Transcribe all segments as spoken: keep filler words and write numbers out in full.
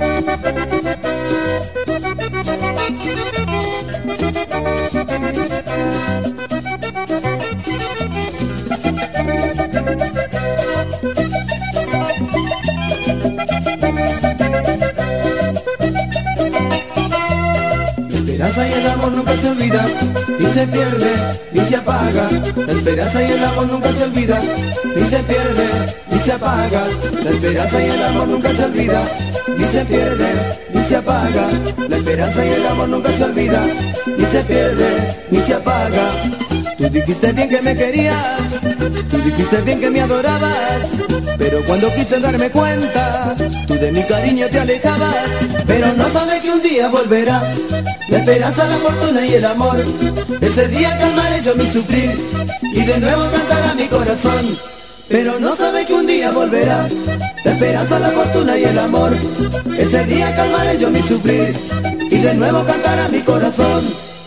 La esperanza y el amor nunca se olvida, ni se pierde, ni se apaga. La esperanza y el amor nunca se olvida, ni se pierde, ni se apaga. La esperanza y el amor nunca se olvida, ni se pierde, ni se apaga. La esperanza y el amor nunca se olvida, ni se pierde, ni se apaga. Tú dijiste bien que me querías, tú dijiste bien que me adorabas, pero cuando quise darme cuenta, tú de mi cariño te alejabas. Pero no sabes que un día volverá la esperanza, la fortuna y el amor. Ese día calmaré yo mi sufrir y de nuevo cantará mi corazón. Pero no sabe que un día volverá la esperanza, la fortuna y el amor. Ese día calmaré yo mi sufrir y de nuevo cantará mi corazón.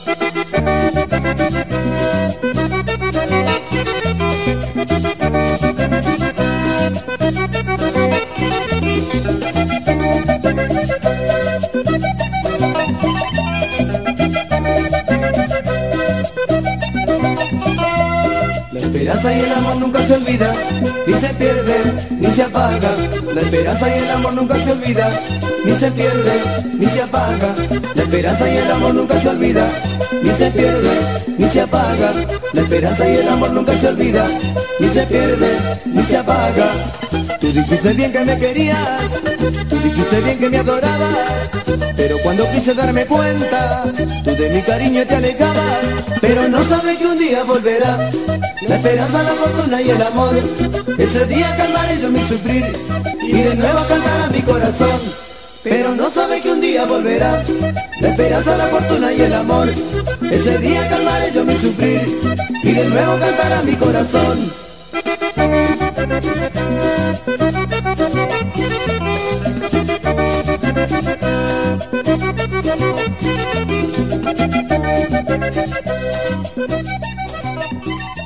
La esperanza y el amor nunca se olvida, ni se pierde, ni se apaga. La esperanza y el amor nunca se olvida, ni se pierde, ni se apaga. La esperanza y el amor nunca se olvida, ni se pierde, ni se apaga. La esperanza y el amor nunca se olvida, ni se pierde, ni se apaga. Tú dijiste bien que me querías, tú dijiste bien que me adorabas, pero cuando quise darme cuenta, tú de mi cariño te alejabas. Pero no sabes que un día volverá la esperanza, la fortuna y el amor. Ese día calmaré yo mi sufrir y de nuevo cantará mi corazón. Pero no sabe que un día volverá la esperanza, la fortuna y el amor. Ese día calmaré yo mi sufrir y de nuevo cantará mi corazón. Thank you.